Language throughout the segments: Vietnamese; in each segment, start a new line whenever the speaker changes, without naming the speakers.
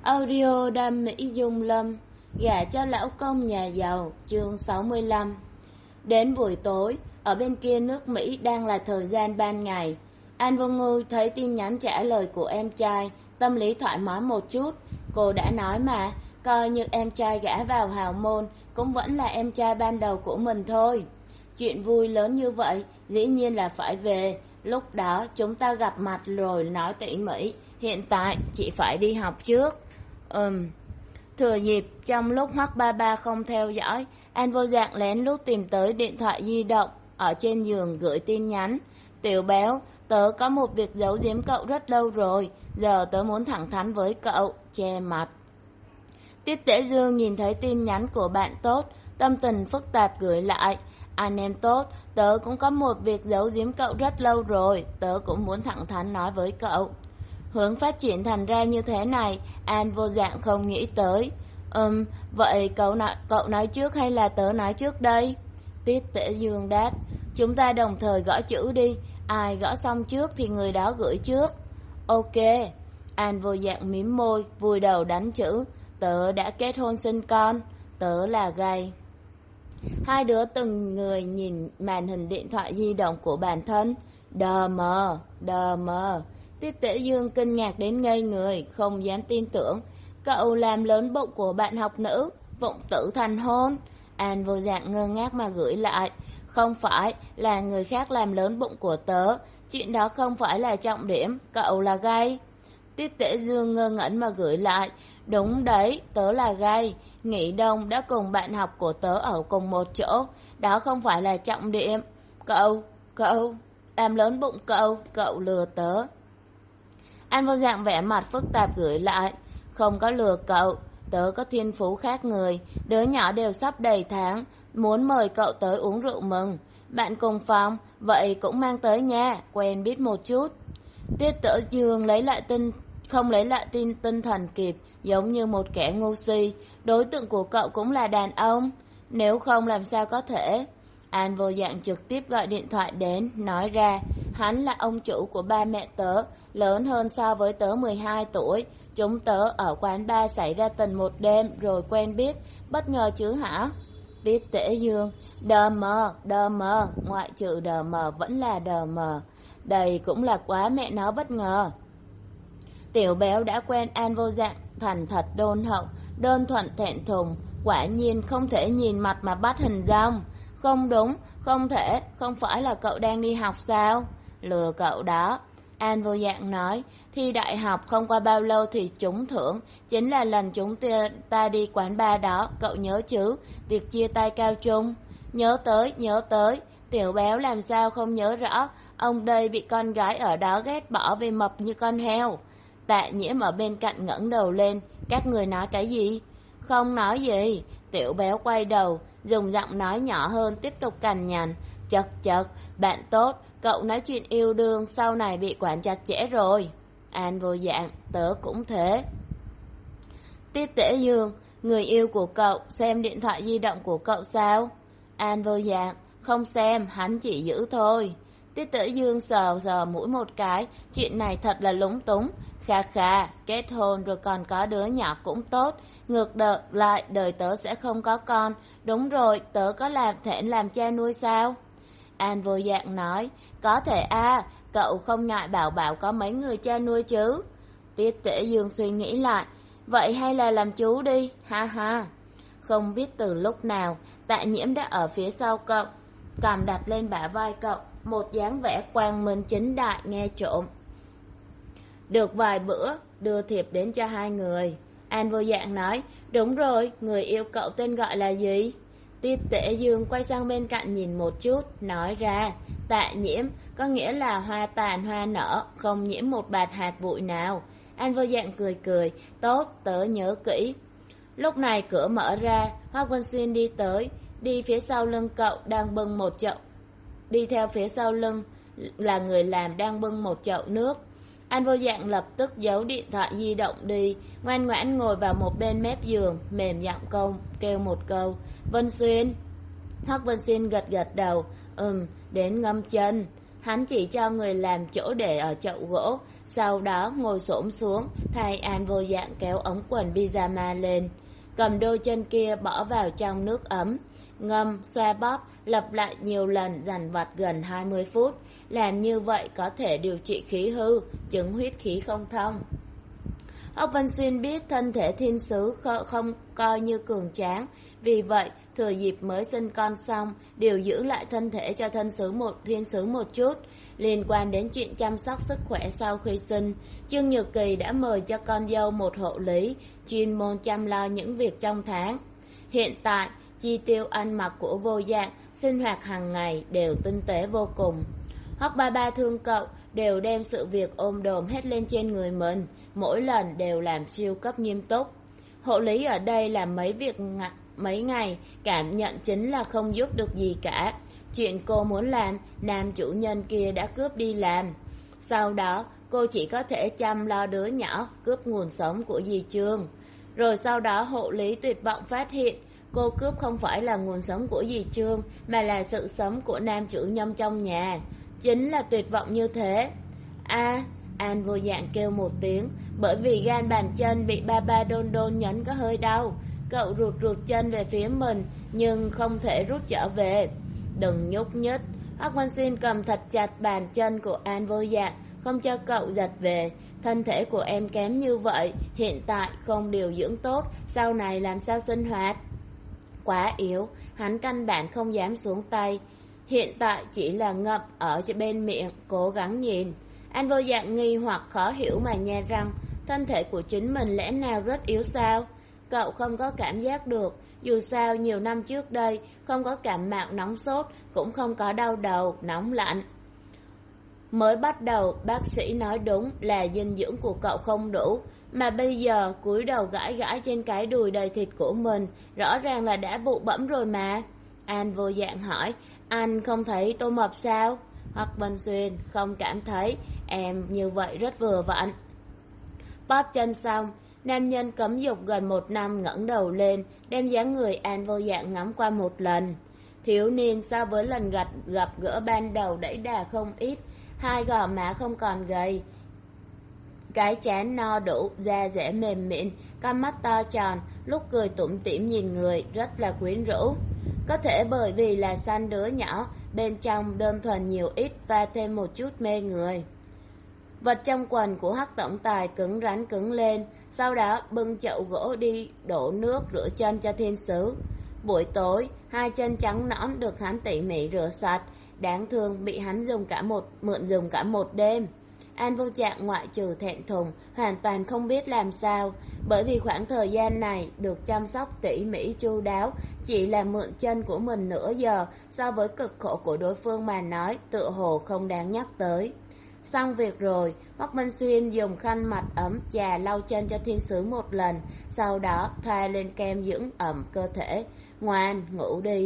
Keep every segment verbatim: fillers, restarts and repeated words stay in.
Audio đam mỹ dung lâm, gả cho lão công nhà giàu, chương sáu mươi lăm. Đến buổi tối, ở bên kia nước Mỹ đang là thời gian ban ngày. An Vô Ngư thấy tin nhắn trả lời của em trai, tâm lý thoải mái một chút. Cô đã nói mà, coi như em trai gả vào hào môn, cũng vẫn là em trai ban đầu của mình thôi. Chuyện vui lớn như vậy, dĩ nhiên là phải về. Lúc đó chúng ta gặp mặt rồi nói tỉ mỉ. Hiện tại chị phải đi học trước. Ừm. Thừa dịp trong lúc Hoắc ba ba không theo dõi, An vô dạng lén lút tìm tới điện thoại di động ở trên giường gửi tin nhắn. Tiểu béo, tớ có một việc giấu giếm cậu rất lâu rồi, giờ tớ muốn thẳng thắn với cậu. Che mặt. Tiết Tễ Dương nhìn thấy tin nhắn của bạn tốt, tâm tình phức tạp gửi lại. Anh em tốt, tớ cũng có một việc giấu giếm cậu rất lâu rồi, tớ cũng muốn thẳng thắn nói với cậu. Hướng phát triển thành ra như thế này, An vô dạng không nghĩ tới. Ừm, vậy cậu nói, cậu nói trước hay là tớ nói trước đây? Tiết Tễ Dương đáp, chúng ta đồng thời gõ chữ đi, ai gõ xong trước thì người đó gửi trước. Ok. An vô dạng mím môi, vùi đầu đánh chữ. Tớ đã kết hôn sinh con, tớ là gay. Hai đứa từng người nhìn màn hình điện thoại di động của bản thân. Đờ mờ, đờ mờ. Tiết Tễ Dương kinh ngạc đến ngây người, không dám tin tưởng. Cậu làm lớn bụng của bạn học nữ, vụng tử thành hôn. An vô dạng ngơ ngác mà gửi lại. Không phải là người khác làm lớn bụng của tớ, chuyện đó không phải là trọng điểm, cậu là gay. Tiết Tễ Dương ngơ ngẩn mà gửi lại. Đúng đấy, tớ là gay. Nghỉ đông đã cùng bạn học của tớ ở cùng một chỗ, đó không phải là trọng điểm. Cậu, cậu, làm lớn bụng cậu, cậu lừa tớ. An vô dạng vẻ mặt phức tạp gửi lại. Không có lừa cậu, tớ có thiên phú khác người, đứa nhỏ đều sắp đầy tháng, muốn mời cậu tới uống rượu mừng. Bạn cùng phòng, vậy cũng mang tới nha, quen biết một chút. Tiết Tễ Dương lấy lại tinh, không lấy lại tin tinh thần kịp, giống như một kẻ ngu si. Đối tượng của cậu cũng là đàn ông, nếu không làm sao có thể. An vô dạng trực tiếp gọi điện thoại đến, nói ra, hắn là ông chủ của ba mẹ tớ, lớn hơn so với tớ mười hai tuổi. Chúng tớ ở quán bar xảy ra tình một đêm rồi quen biết, bất ngờ chứ hả? Tiết Tễ Dương, đờ mờ, đờ mờ, ngoại trừ đờ mờ vẫn là đờ mờ. Đây cũng là quá mẹ nó bất ngờ. Tiểu béo đã quen An vô dạng, thành thật đôn hậu, đơn thuần thẹn thùng, quả nhiên không thể nhìn mặt mà bắt hình dong. Không đúng, không thể, không phải là cậu đang đi học sao? Lừa cậu đó. An vô dạng nói, thi đại học không qua bao lâu thì trúng thưởng, chính là lần chúng ta đi quán bar đó, cậu nhớ chứ, việc chia tay cao trung. Nhớ tới, nhớ tới, tiểu béo làm sao không nhớ rõ, ông đây bị con gái ở đó ghét bỏ vì mập như con heo. Tạ Nhiễm ở bên cạnh ngẩng đầu lên, các người nói cái gì? Không nói gì. Tiểu béo quay đầu, dùng giọng nói nhỏ hơn tiếp tục cằn nhằn. Chật chật, bạn tốt, cậu nói chuyện yêu đương sau này bị quản chặt chẽ rồi. An vô dạng, tớ cũng thế. Tiết Tễ Dương, người yêu của cậu xem điện thoại di động của cậu sao? An vô dạng, không xem, hắn chỉ giữ thôi. Tiết Tễ Dương sờ sờ mũi một cái, chuyện này thật là lúng túng. Kha kha, kết hôn rồi còn có đứa nhỏ cũng tốt, ngược đợt lại đời tớ sẽ không có con. Đúng rồi, tớ có làm thể làm cha nuôi sao? An vô dạng nói, có thể a, cậu không ngại bảo bảo có mấy người cha nuôi chứ? Tiết Tễ Dương suy nghĩ lại, vậy hay là làm chú đi, ha ha. Không biết từ lúc nào, Tạ Nhiễm đã ở phía sau cậu, cầm đặt lên bả vai cậu, một dáng vẻ quang minh chính đại nghe trộm. Được vài bữa, đưa thiệp đến cho hai người. An vô dạng nói, đúng rồi, người yêu cậu tên gọi là gì? Tiết Tễ Dương quay sang bên cạnh nhìn một chút, nói ra, Tạ Nhiễm, có nghĩa là hoa tàn hoa nở, không nhiễm một bạt hạt bụi nào. An vô dạng cười cười, tốt, tớ nhớ kỹ. Lúc này cửa mở ra, Hoắc Vân Xuyên đi tới, đi phía sau lưng cậu đang bưng một chậu. Đi theo phía sau lưng là người làm đang bưng một chậu nước. An vô dạng lập tức giấu điện thoại di động đi, ngoan ngoãn ngồi vào một bên mép giường, mềm giọng câu kêu một câu, Vân Xuyên. Hoắc Vân Xuyên gật gật đầu, ừm, đến ngâm chân. Hắn chỉ cho người làm chỗ để ở chậu gỗ, sau đó ngồi xổm xuống thay An Vô Dạng kéo ống quần pyjama lên, cầm đôi chân kia bỏ vào trong nước ấm, ngâm, xoa bóp, lặp lại nhiều lần dằn vặt gần hai mươi phút. Làm như vậy có thể điều trị khí hư, chứng huyết khí không thông. Hoắc Vân Xuyên biết thân thể thiên sứ không coi như cường tráng, vì vậy thừa dịp mới sinh con xong, điều giữ lại thân thể cho thân sứ một thiên sứ một chút. Liên quan đến chuyện chăm sóc sức khỏe sau khi sinh, Trương Nhược Kỳ đã mời cho con dâu một hộ lý, chuyên môn chăm lo những việc trong tháng. Hiện tại, chi tiêu ăn mặc của Vô Dạng, sinh hoạt hàng ngày đều tinh tế vô cùng. Hoắc ba ba thương cậu, đều đem sự việc ôm đồm hết lên trên người mình, mỗi lần đều làm siêu cấp nghiêm túc. Hộ lý ở đây làm mấy việc mấy ngày, cảm nhận chính là không giúp được gì cả. Chuyện cô muốn làm, nam chủ nhân kia đã cướp đi làm. Sau đó, cô chỉ có thể chăm lo đứa nhỏ, cướp nguồn sống của dì Trương. Rồi sau đó hộ lý tuyệt vọng phát hiện, cô cướp không phải là nguồn sống của dì Trương, mà là sự sống của nam chủ nhân trong nhà. Chính là tuyệt vọng như thế. A, An Vô Dạng kêu một tiếng, bởi vì gan bàn chân bị ba ba đôn đôn nhấn có hơi đau. Cậu rụt rụt chân về phía mình, nhưng không thể rút trở về. Đừng nhúc nhích. Hoắc Vân Xuyên cầm thật chặt bàn chân của An Vô Dạng, không cho cậu giật về. Thân thể của em kém như vậy, hiện tại không điều dưỡng tốt, sau này làm sao sinh hoạt? Quá yếu, hắn căn bản không dám xuống tay. Hiện tại chỉ là ngậm ở bên miệng, cố gắng nhìn. An Vô Dạng nghi hoặc khó hiểu mà nhe răng, thân thể của chính mình lẽ nào rất yếu sao? Cậu không có cảm giác được, dù sao nhiều năm trước đây không có cảm mạo nóng sốt, cũng không có đau đầu, nóng lạnh. Mới bắt đầu bác sĩ nói đúng là dinh dưỡng của cậu không đủ, mà bây giờ cúi đầu gãi gãi trên cái đùi đầy thịt của mình, rõ ràng là đã bụ bẫm rồi mà. An Vô Dạng hỏi, anh không thấy tôi mập sao? Hoắc Vân Xuyên, không cảm thấy, em như vậy rất vừa vặn. Bóp chân xong, nam nhân cấm dục gần một năm ngẩng đầu lên, đem dáng người An Vô Dạng ngắm qua một lần. Thiếu niên so với lần gặp, gặp gỡ ban đầu đẩy đà không ít, hai gò má không còn gầy, cái trán no đủ, da dẻ mềm mịn, con mắt to tròn, lúc cười tủm tỉm nhìn người rất là quyến rũ. Có thể bởi vì là sanh đứa nhỏ, bên trong đơn thuần nhiều ít và thêm một chút mê người. Vật trong quần của Hắc tổng tài cứng rắn cứng lên, sau đó bưng chậu gỗ đi đổ nước rửa chân cho thiên sứ. Buổi tối, hai chân trắng nõn được hắn tỉ mỉ rửa sạch, đáng thương bị hắn dùng cả một mượn dùng cả một đêm. An Vô Trạng ngoại trừ thẹn thùng, hoàn toàn không biết làm sao, bởi vì khoảng thời gian này được chăm sóc tỉ mỉ chu đáo, chỉ là mượn chân của mình nửa giờ, so với cực khổ của đối phương mà nói, tựa hồ không đáng nhắc tới. Xong việc rồi, Hoắc Vân Xuyên dùng khăn mặt ấm chà lau chân cho thiên sứ một lần, sau đó thoa lên kem dưỡng ẩm cơ thể. Ngoan, ngủ đi.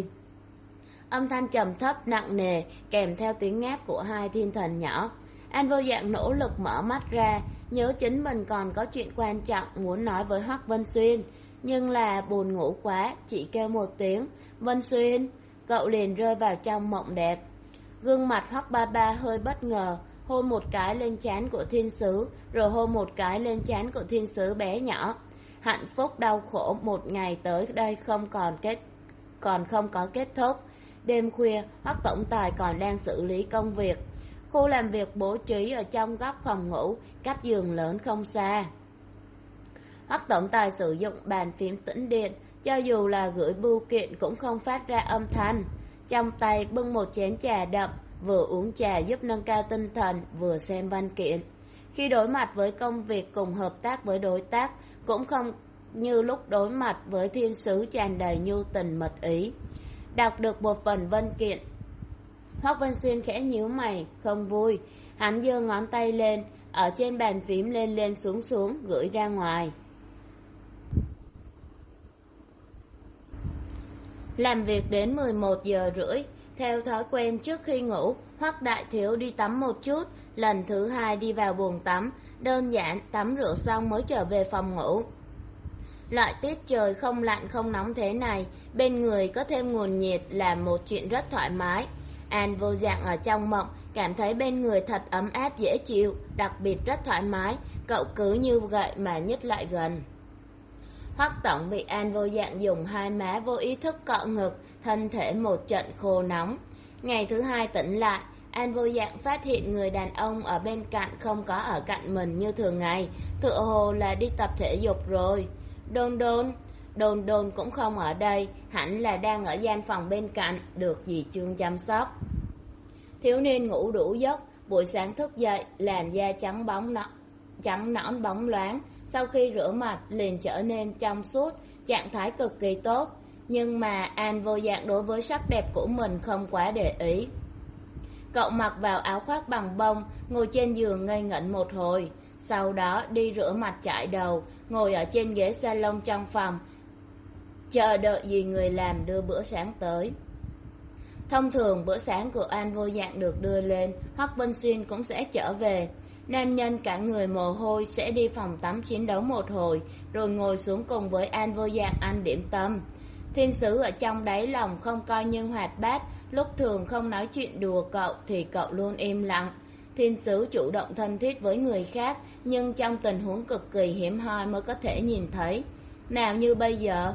Âm thanh trầm thấp nặng nề, kèm theo tiếng ngáp của hai thiên thần nhỏ. An Vô Dạng nỗ lực mở mắt ra, nhớ chính mình còn có chuyện quan trọng muốn nói với Hoắc Vân Xuyên, nhưng là buồn ngủ quá, chỉ kêu một tiếng Vân Xuyên, cậu liền rơi vào trong mộng đẹp. Gương mặt Hoắc ba ba hơi bất ngờ, hôn một cái lên trán của thiên sứ, rồi hôn một cái lên trán của thiên sứ bé nhỏ. Hạnh phúc đau khổ một ngày tới đây không còn kết còn không có kết thúc. Đêm khuya, Hoắc tổng tài còn đang xử lý công việc. Khu làm việc bố trí ở trong góc phòng ngủ, cách giường lớn không xa. Hoắc tổng tài sử dụng bàn phím tĩnh điện, cho dù là gửi bưu kiện cũng không phát ra âm thanh. Trong tay bưng một chén trà đậm, vừa uống trà giúp nâng cao tinh thần, vừa xem văn kiện. Khi đối mặt với công việc cùng hợp tác với đối tác, cũng không như lúc đối mặt với thiên sứ tràn đầy nhu tình mật ý. Đọc được một phần văn kiện, Hoắc Vân Xuyên khẽ nhíu mày, không vui. Hắn giơ ngón tay lên, ở trên bàn phím lên lên xuống xuống, gửi ra ngoài. Làm việc đến mười một giờ rưỡi, theo thói quen trước khi ngủ, Hoắc đại thiếu đi tắm một chút, lần thứ hai đi vào buồng tắm, đơn giản tắm rửa xong mới trở về phòng ngủ. Loại tiết trời không lạnh không nóng thế này, bên người có thêm nguồn nhiệt là một chuyện rất thoải mái. An vô dạng ở trong mộng, cảm thấy bên người thật ấm áp dễ chịu, đặc biệt rất thoải mái, cậu cứ như vậy mà nhích lại gần. Hoắc Tổng bị An vô dạng dùng hai má vô ý thức cọ ngực, thân thể một trận khô nóng. Ngày thứ hai tỉnh lại, An vô dạng phát hiện người đàn ông ở bên cạnh không có ở cạnh mình như thường ngày, tựa hồ là đi tập thể dục rồi. Đôn đôn, đôn đôn cũng không ở đây, hẳn là đang ở gian phòng bên cạnh, được dì Trương chăm sóc. Thiếu niên ngủ đủ giấc, buổi sáng thức dậy, làn da trắng bóng nõn, trắng nõn bóng loáng, sau khi rửa mặt liền trở nên trong suốt, trạng thái cực kỳ tốt. Nhưng mà An vô dạng đối với sắc đẹp của mình không quá để ý. Cậu mặc vào áo khoác bằng bông, ngồi trên giường ngây ngẩn một hồi, sau đó đi rửa mặt chải đầu, ngồi ở trên ghế salon trong phòng, chờ đợi gì người làm đưa bữa sáng tới. Thông thường bữa sáng của An vô dạng được đưa lên, Hoắc Vân Xuyên cũng sẽ trở về. Nam nhân cả người mồ hôi sẽ đi phòng tắm chiến đấu một hồi, rồi ngồi xuống cùng với An vô dạng ăn điểm tâm. Thiên sứ ở trong đáy lòng không coi như hoạt bát, lúc thường không nói chuyện đùa cậu thì cậu luôn im lặng. Thiên sứ chủ động thân thiết với người khác, nhưng trong tình huống cực kỳ hiếm hoi mới có thể nhìn thấy. Nào như bây giờ.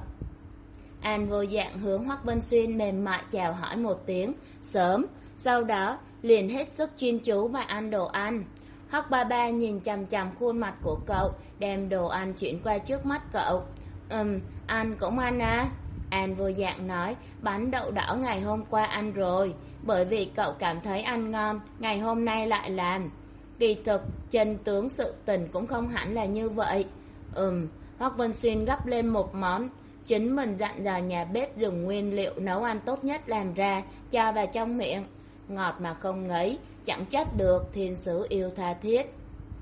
An vô dạng hướng Hoắc Vân Xuyên mềm mại chào hỏi một tiếng, sớm, sau đó liền hết sức chuyên chú và ăn đồ ăn. Hoắc ba ba nhìn chằm chằm khuôn mặt của cậu, đem đồ ăn chuyển qua trước mắt cậu. Ừm, ăn cũng ăn à? An vô dạng nói, bánh đậu đỏ ngày hôm qua ăn rồi, bởi vì cậu cảm thấy ăn ngon, ngày hôm nay lại làm. Kỳ thực, chân tướng sự tình cũng không hẳn là như vậy. Ừm, Hoắc Vân Xuyên gấp lên một món, chính mình dặn dò nhà bếp dùng nguyên liệu nấu ăn tốt nhất làm ra, cho vào trong miệng. Ngọt mà không ngấy, chẳng trách được thiên sứ yêu tha thiết.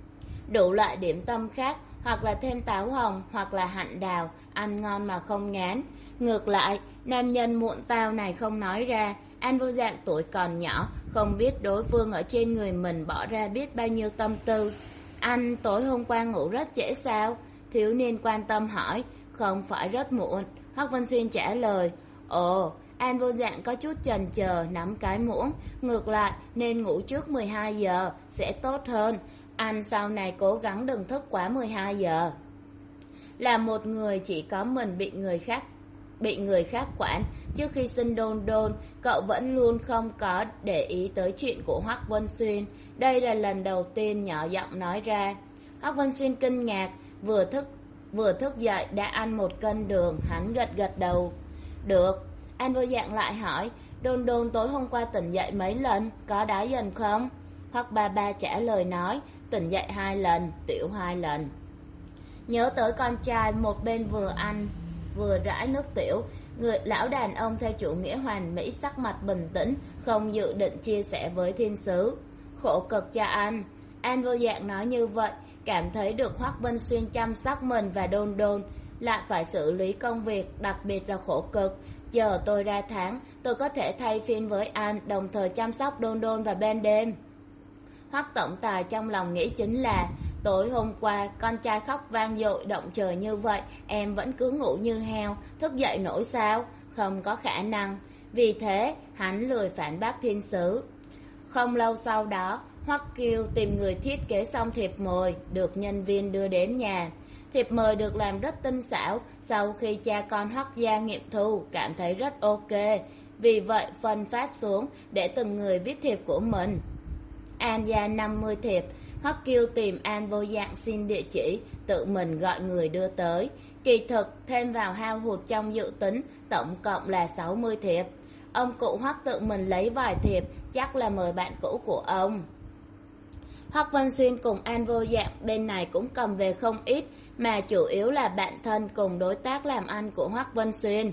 Đủ loại điểm tâm khác, hoặc là thêm táo hồng, hoặc là hạnh đào, ăn ngon mà không ngán. Ngược lại, nam nhân muộn tao này không nói ra, An vô dạng tuổi còn nhỏ, không biết đối phương ở trên người mình bỏ ra biết bao nhiêu tâm tư. Anh tối hôm qua ngủ rất trễ sao? Thiếu niên quan tâm hỏi. Không phải rất muộn, Hoắc Vân Xuyên trả lời. Ồ, An vô dạng có chút chần chờ nắm cái muỗng, ngược lại nên ngủ trước mười hai giờ sẽ tốt hơn. Anh sau này cố gắng đừng thức quá mười hai giờ. Là một người chỉ có mình bị người khác bị người khác quản, trước khi sinh đôn đôn, cậu vẫn luôn không có để ý tới chuyện của Hoắc Vân Xuyên. Đây là lần đầu tiên nhỏ giọng nói ra. Hoắc Vân Xuyên kinh ngạc, vừa thức vừa thức dậy đã ăn một cân đường, hắn gật gật đầu. Được. An vô dạng lại hỏi, đôn đôn tối hôm qua tỉnh dậy mấy lần, có đái dần không? Hoắc ba ba trả lời nói, tỉnh dậy hai lần, tiểu hai lần. Nhớ tới con trai, một bên vừa ăn vừa rãi nước tiểu, người lão đàn ông theo chủ nghĩa hoàn mỹ sắc mặt bình tĩnh, không dự định chia sẻ với thiên sứ. Khổ cực cho anh. An vô dạng nói như vậy, cảm thấy được Hoắc Vân Xuyên chăm sóc mình và đôn đôn, lại phải xử lý công việc, đặc biệt là khổ cực. Chờ tôi ra tháng, tôi có thể thay phiên với anh, đồng thời chăm sóc đôn đôn vào ban đêm. Hoắc tổng tài trong lòng nghĩ chính là, tối hôm qua con trai khóc vang dội động trời như vậy, em vẫn cứ ngủ như heo, thức dậy nổi sao? Không có khả năng. Vì thế hắn lười phản bác thiên sứ. Không lâu sau đó, Hoắc Kiêu tìm người thiết kế xong thiệp mời, được nhân viên đưa đến nhà. Thiệp mời được làm rất tinh xảo, sau khi cha con Hoắc gia nghiệm thu, cảm thấy rất ok. Vì vậy phân phát xuống để từng người viết thiệp của mình. An gia năm mươi thiệp, Hoắc Kiêu tìm An vô dạng xin địa chỉ, tự mình gọi người đưa tới. Kỳ thực thêm vào hao hụt trong dự tính, tổng cộng là sáu mươi thiệp. Ông cụ Hoắc tự mình lấy vài thiệp, chắc là mời bạn cũ của ông. Hoắc Vân Xuyên cùng An vô dạng bên này cũng cầm về không ít, mà chủ yếu là bạn thân cùng đối tác làm ăn của Hoắc Vân Xuyên.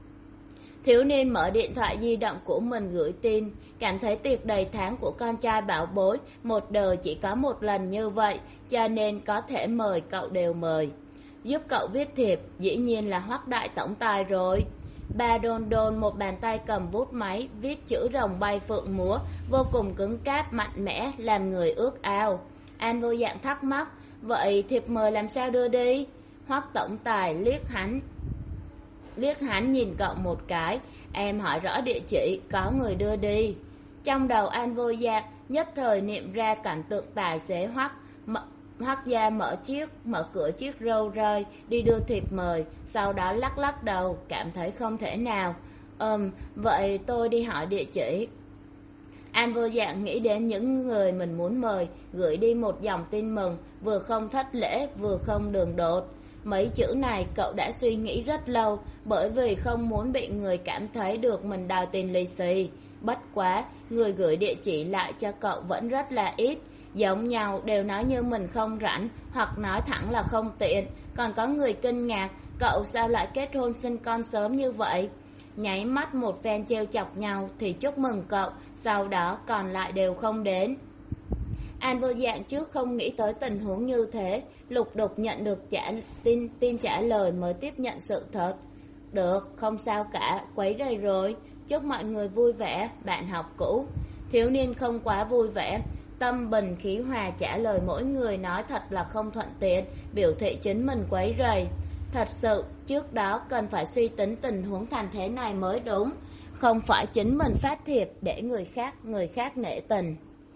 Thiếu niên mở điện thoại di động của mình gửi tin, cảm thấy tiệc đầy tháng của con trai bảo bối, một đời chỉ có một lần như vậy, cho nên có thể mời cậu đều mời. Giúp cậu viết thiệp, dĩ nhiên là Hoắc đại tổng tài rồi. Ba đôn đôn một bàn tay cầm bút máy, viết chữ rồng bay phượng múa, vô cùng cứng cáp mạnh mẽ, làm người ước ao. An vô dạng thắc mắc, vậy thiệp mời làm sao đưa đi? Hoắc tổng tài liếc hắn liếc hắn nhìn cậu một cái, em hỏi rõ địa chỉ, có người đưa đi. Trong đầu An Vô Dạng nhất thời niệm ra cảnh tượng tài xế Hoắc Hoắc gia mở chiếc mở cửa chiếc râu rơi đi đưa thiệp mời, sau đó lắc lắc đầu cảm thấy không thể nào. Ừm, vậy tôi đi hỏi địa chỉ. An Vô Dạng nghĩ đến những người mình muốn mời, gửi đi một dòng tin mừng, vừa không thất lễ vừa không đường đột. Mấy chữ này cậu đã suy nghĩ rất lâu, bởi vì không muốn bị người cảm thấy được mình đòi tiền lì xì. Bất quá, người gửi địa chỉ lại cho cậu vẫn rất là ít, giống nhau đều nói như mình không rảnh, hoặc nói thẳng là không tiện. Còn có người kinh ngạc, cậu sao lại kết hôn sinh con sớm như vậy? Nháy mắt một phen trêu chọc nhau thì chúc mừng cậu, sau đó còn lại đều không đến. An Vô Dạng trước không nghĩ tới tình huống như thế, lục đục nhận được trả, tin, tin trả lời mới tiếp nhận sự thật. Được, không sao cả, quấy rầy rồi, chúc mọi người vui vẻ, bạn học cũ. Thiếu niên không quá vui vẻ, tâm bình khí hòa trả lời mỗi người nói thật là không thuận tiện, biểu thị chính mình quấy rầy. Thật sự, trước đó cần phải suy tính tình huống thành thế này mới đúng, không phải chính mình phát thiệp để người khác, người khác nể tình.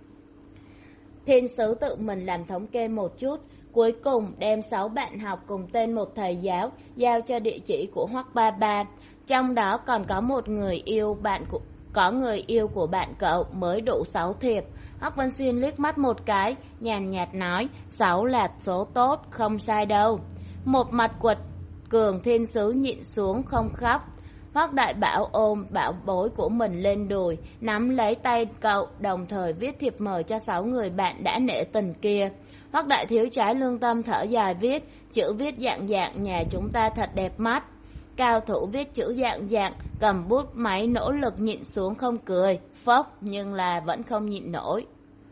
Thiên sứ tự mình làm thống kê một chút, cuối cùng đem sáu bạn học cùng tên một thầy giáo giao cho địa chỉ của Hoắc Ba Ba. Trong đó còn có một người yêu bạn của có người yêu của bạn cậu mới đủ sáu thiệp. Hoắc Vân Xuyên liếc mắt một cái, nhàn nhạt nói, sáu là số tốt, không sai đâu. Một mặt quật cường thiên sứ nhịn xuống không khóc. Hoắc Đại Bảo ôm bảo bối của mình lên đùi, nắm lấy tay cậu, đồng thời viết thiệp mời cho sáu người bạn đã nể tình kia. Hoắc Đại Thiếu trái lương tâm thở dài viết, chữ viết dạng dạng nhà chúng ta thật đẹp mắt. Cao thủ viết chữ dạng dạng, cầm bút máy nỗ lực nhịn xuống không cười, phốc nhưng là vẫn không nhịn nổi.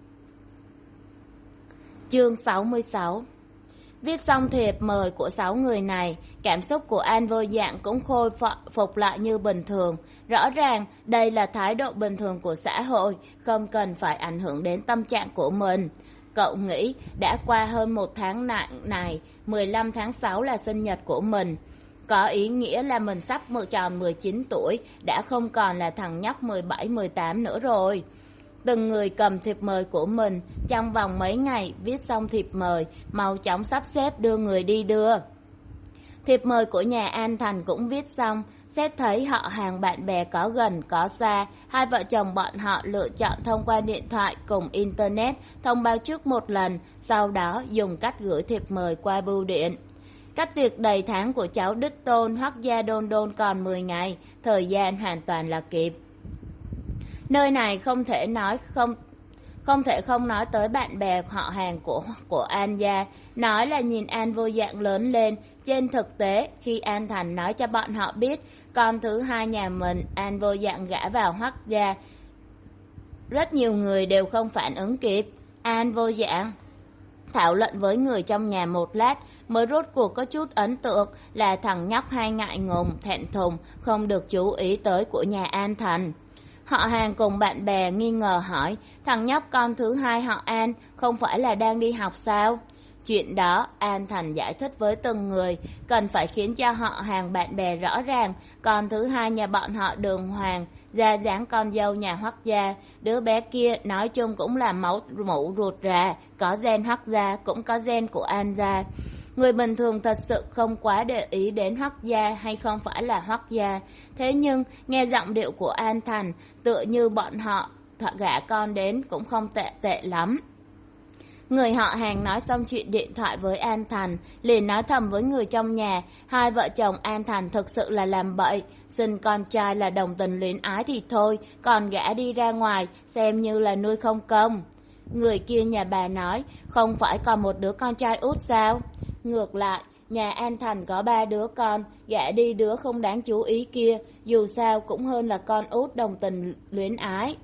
Chương sáu mươi sáu. Viết xong thiệp mời của sáu người này, cảm xúc của An Vô Dạng cũng khôi phục lại như bình thường. Rõ ràng đây là thái độ bình thường của xã hội, không cần phải ảnh hưởng đến tâm trạng của mình. Cậu nghĩ đã qua hơn một tháng này, mười lăm tháng sáu là sinh nhật của mình. Có ý nghĩa là mình sắp tròn mười chín tuổi, đã không còn là thằng nhóc mười bảy mười tám nữa rồi. Từng người cầm thiệp mời của mình, trong vòng mấy ngày viết xong thiệp mời, mau chóng sắp xếp đưa người đi đưa. Thiệp mời của nhà An Thành cũng viết xong, xét thấy họ hàng bạn bè có gần có xa, hai vợ chồng bọn họ lựa chọn thông qua điện thoại cùng Internet thông báo trước một lần, sau đó dùng cách gửi thiệp mời qua bưu điện. Cách tiệc đầy tháng của cháu đích tôn Hoắc gia Đôn Đôn còn mười ngày, thời gian hoàn toàn là kịp. Nơi này không thể nói không không thể không nói tới bạn bè họ hàng của của An gia, nói là nhìn An Vô Dạng lớn lên. Trên thực tế, khi An Thành nói cho bọn họ biết con thứ hai nhà mình An Vô Dạng gả vào Hoắc gia, rất nhiều người đều không phản ứng kịp. An Vô Dạng thảo luận với người trong nhà một lát mới rốt cuộc có chút ấn tượng là thằng nhóc hay ngại ngùng thẹn thùng không được chú ý tới của nhà An Thành. Họ hàng cùng bạn bè nghi ngờ hỏi, thằng nhóc con thứ hai họ An không phải là đang đi học sao? Chuyện đó An Thành giải thích với từng người, cần phải khiến cho họ hàng bạn bè rõ ràng. Con thứ hai nhà bọn họ Đường Hoàng, ra dáng con dâu nhà Hoắc gia. Đứa bé kia nói chung cũng là máu mủ ruột rà, có gen Hoắc gia cũng có gen của An gia. Người bình thường thật sự không quá để ý đến Hoắc gia hay không phải là Hoắc gia. Thế nhưng nghe giọng điệu của An Thành tựa như bọn họ gả con đến cũng không tệ tệ lắm. Người họ hàng nói xong chuyện điện thoại với An Thành, liền nói thầm với người trong nhà, hai vợ chồng An Thành thực sự là làm bậy, sinh con trai là đồng tình luyến ái thì thôi, còn gả đi ra ngoài xem như là nuôi không công. Người kia nhà bà nói, không phải còn một đứa con trai út sao? Ngược lại, nhà An Thành có ba đứa con, gả đi đứa không đáng chú ý kia, dù sao cũng hơn là con út đồng tình luyến ái.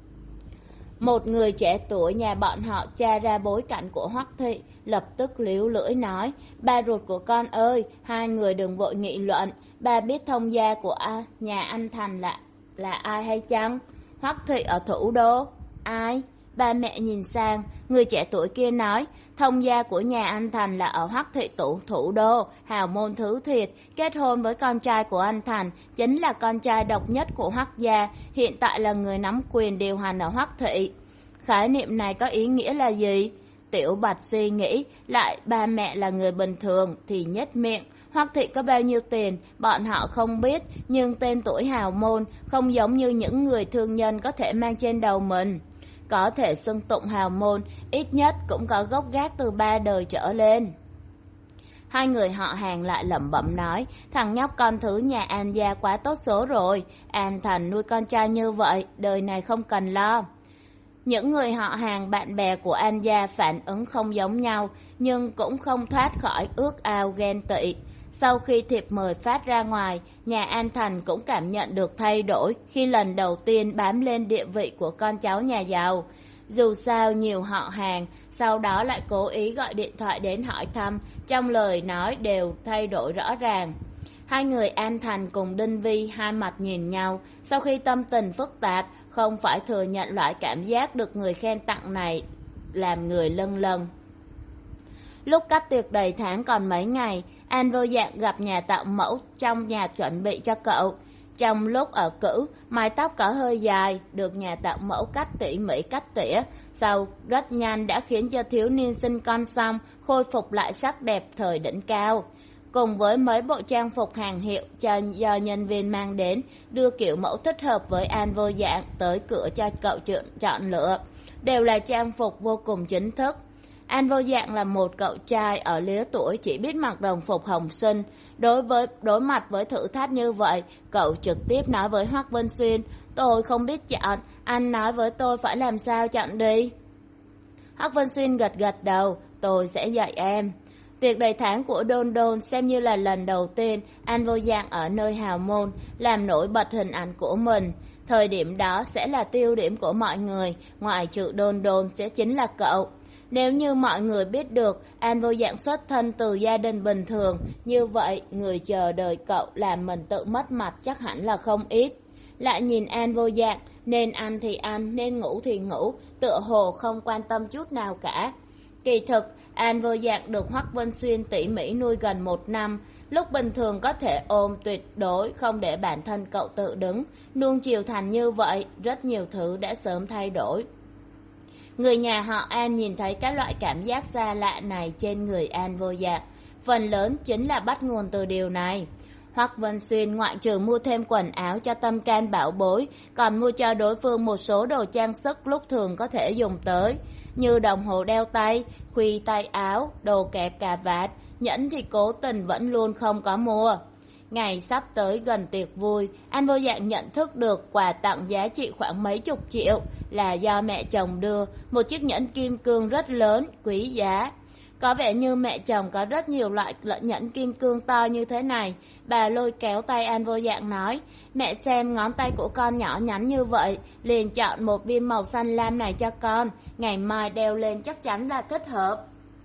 Một người trẻ tuổi nhà bọn họ tra ra bối cảnh của Hoắc thị, lập tức líu lưỡi nói, ba ruột của con ơi, hai người đừng vội nghị luận, ba biết thông gia của a, nhà An Thành là là ai hay chăng? Hoắc thị ở thủ đô. Ai? Ba mẹ nhìn sang, người trẻ tuổi kia nói, thông gia của nhà anh Thành là ở Hoắc Thị Tủ thủ đô, hào môn thứ thiệt, kết hôn với con trai của anh Thành, chính là con trai độc nhất của Hoắc gia, hiện tại là người nắm quyền điều hành ở Hoắc Thị. Khái niệm này có ý nghĩa là gì? Tiểu Bạch suy nghĩ, lại ba mẹ là người bình thường thì nhếch miệng. Hoắc Thị có bao nhiêu tiền, bọn họ không biết, nhưng tên tuổi hào môn không giống như những người thương nhân có thể mang trên đầu mình. Có thể xưng tụng hào môn, ít nhất cũng có gốc gác từ ba đời trở lên. Hai người họ hàng lại lẩm bẩm nói, thằng nhóc con thứ nhà An gia quá tốt số rồi, An Thành nuôi con trai như vậy, đời này không cần lo. Những người họ hàng bạn bè của An gia phản ứng không giống nhau, nhưng cũng không thoát khỏi ước ao ghen tị. Sau khi thiệp mời phát ra ngoài, nhà An Thành cũng cảm nhận được thay đổi khi lần đầu tiên bám lên địa vị của con cháu nhà giàu. Dù sao nhiều họ hàng, sau đó lại cố ý gọi điện thoại đến hỏi thăm, trong lời nói đều thay đổi rõ ràng. Hai người An Thành cùng Đinh Vi hai mặt nhìn nhau, sau khi tâm tình phức tạp, không phải thừa nhận loại cảm giác được người khen tặng này, làm người lâng lâng. Lúc cách tiệc đầy tháng còn mấy ngày, An Vô Dạng gặp nhà tạo mẫu trong nhà chuẩn bị cho cậu. Trong lúc ở cữ, mái tóc có hơi dài, được nhà tạo mẫu cắt tỉ mỉ cắt tỉa, sau rất nhanh đã khiến cho thiếu niên sinh con xong, khôi phục lại sắc đẹp thời đỉnh cao. Cùng với mấy bộ trang phục hàng hiệu cho do nhân viên mang đến, đưa kiểu mẫu thích hợp với An Vô Dạng tới cửa cho cậu chọn lựa, đều là trang phục vô cùng chính thức. An Vô Dạng là một cậu trai ở lứa tuổi chỉ biết mặc đồng phục hồng xuân. Đối với đối mặt với thử thách như vậy, cậu trực tiếp nói với Hoắc Vân Xuyên, tôi không biết chọn, anh nói với tôi phải làm sao chọn đi. Hoắc Vân Xuyên gật gật đầu, tôi sẽ dạy em. Tiệc đầy tháng của Đôn Đôn xem như là lần đầu tiên An Vô Dạng ở nơi hào môn, làm nổi bật hình ảnh của mình. Thời điểm đó sẽ là tiêu điểm của mọi người, ngoại trừ Đôn Đôn sẽ chính là cậu. Nếu như mọi người biết được An Vô Dạng xuất thân từ gia đình bình thường, như vậy người chờ đợi cậu làm mình tự mất mặt chắc hẳn là không ít. Lại nhìn An Vô Dạng, nên ăn thì ăn, nên ngủ thì ngủ, tựa hồ không quan tâm chút nào cả. Kỳ thực, An Vô Dạng được Hoắc Vân Xuyên tỉ mỉ nuôi gần một năm, lúc bình thường có thể ôm tuyệt đối không để bản thân cậu tự đứng, nuông chiều thành như vậy, rất nhiều thứ đã sớm thay đổi. Người nhà họ An nhìn thấy các loại cảm giác xa lạ này trên người An Vô Dạng, phần lớn chính là bắt nguồn từ điều này. Hoắc Vân Xuyên ngoại trừ mua thêm quần áo cho tâm can bảo bối, còn mua cho đối phương một số đồ trang sức lúc thường có thể dùng tới, như đồng hồ đeo tay, khuy tay áo, đồ kẹp cà vạt, nhẫn thì cố tình vẫn luôn không có mua. Ngày sắp tới gần tiệc vui, An Vô Dạng nhận thức được quà tặng giá trị khoảng mấy chục triệu là do mẹ chồng đưa, một chiếc nhẫn kim cương rất lớn, quý giá. Có vẻ như mẹ chồng có rất nhiều loại nhẫn kim cương to như thế này. Bà lôi kéo tay An Vô Dạng nói, mẹ xem ngón tay của con nhỏ nhắn như vậy, liền chọn một viên màu xanh lam này cho con, ngày mai đeo lên chắc chắn là thích hợp.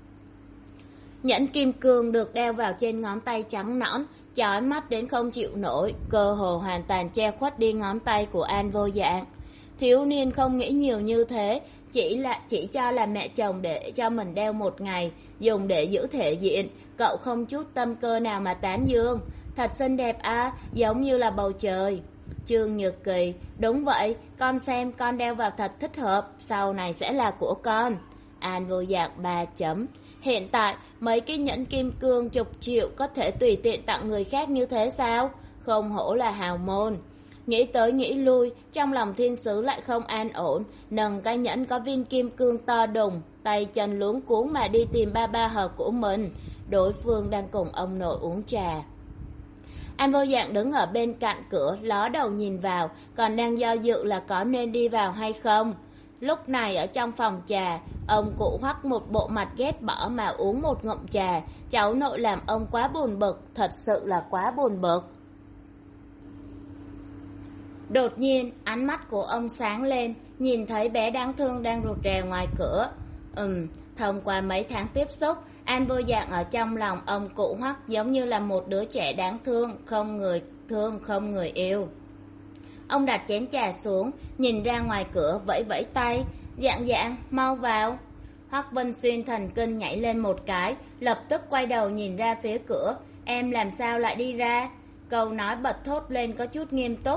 Nhẫn kim cương được đeo vào trên ngón tay trắng nõn, chói mắt đến không chịu nổi, cơ hồ hoàn toàn che khuất đi ngón tay của An Vô Dạng. Thiếu niên không nghĩ nhiều như thế, chỉ là chỉ cho là mẹ chồng để cho mình đeo một ngày, dùng để giữ thể diện, cậu không chút tâm cơ nào mà tán dương. Thật xinh đẹp à, giống như là bầu trời. Trương Nhược Kỳ, đúng vậy, con xem con đeo vào thật thích hợp, sau này sẽ là của con. An Vô Dạng ba chấm. Hiện tại, mấy cái nhẫn kim cương chục triệu có thể tùy tiện tặng người khác như thế sao? Không hổ là hào môn. Nghĩ tới nghĩ lui, trong lòng thiên sứ lại không an ổn, nâng cái nhẫn có viên kim cương to đùng, tay chân luống cuống mà đi tìm ba ba hờ của mình. Đối phương đang cùng ông nội uống trà. An Vô Dạng đứng ở bên cạnh cửa, ló đầu nhìn vào, còn đang do dự là có nên đi vào hay không. Lúc này ở trong phòng trà, ông cụ Hoắc một bộ mặt ghét bỏ mà uống một ngụm trà, cháu nội làm ông quá buồn bực, thật sự là quá buồn bực. Đột nhiên, ánh mắt của ông sáng lên, nhìn thấy bé đáng thương đang rụt rè ngoài cửa. Ừm, thông qua mấy tháng tiếp xúc, An Vô Dạng ở trong lòng ông cụ Hoắc giống như là một đứa trẻ đáng thương, không người thương, không người yêu. Ông đặt chén trà xuống, nhìn ra ngoài cửa vẫy vẫy tay, Dạng dạng, mau vào. Hoắc Vân Xuyên thần kinh nhảy lên một cái, lập tức quay đầu nhìn ra phía cửa. Em làm sao lại đi ra? Câu nói bật thốt lên có chút nghiêm túc,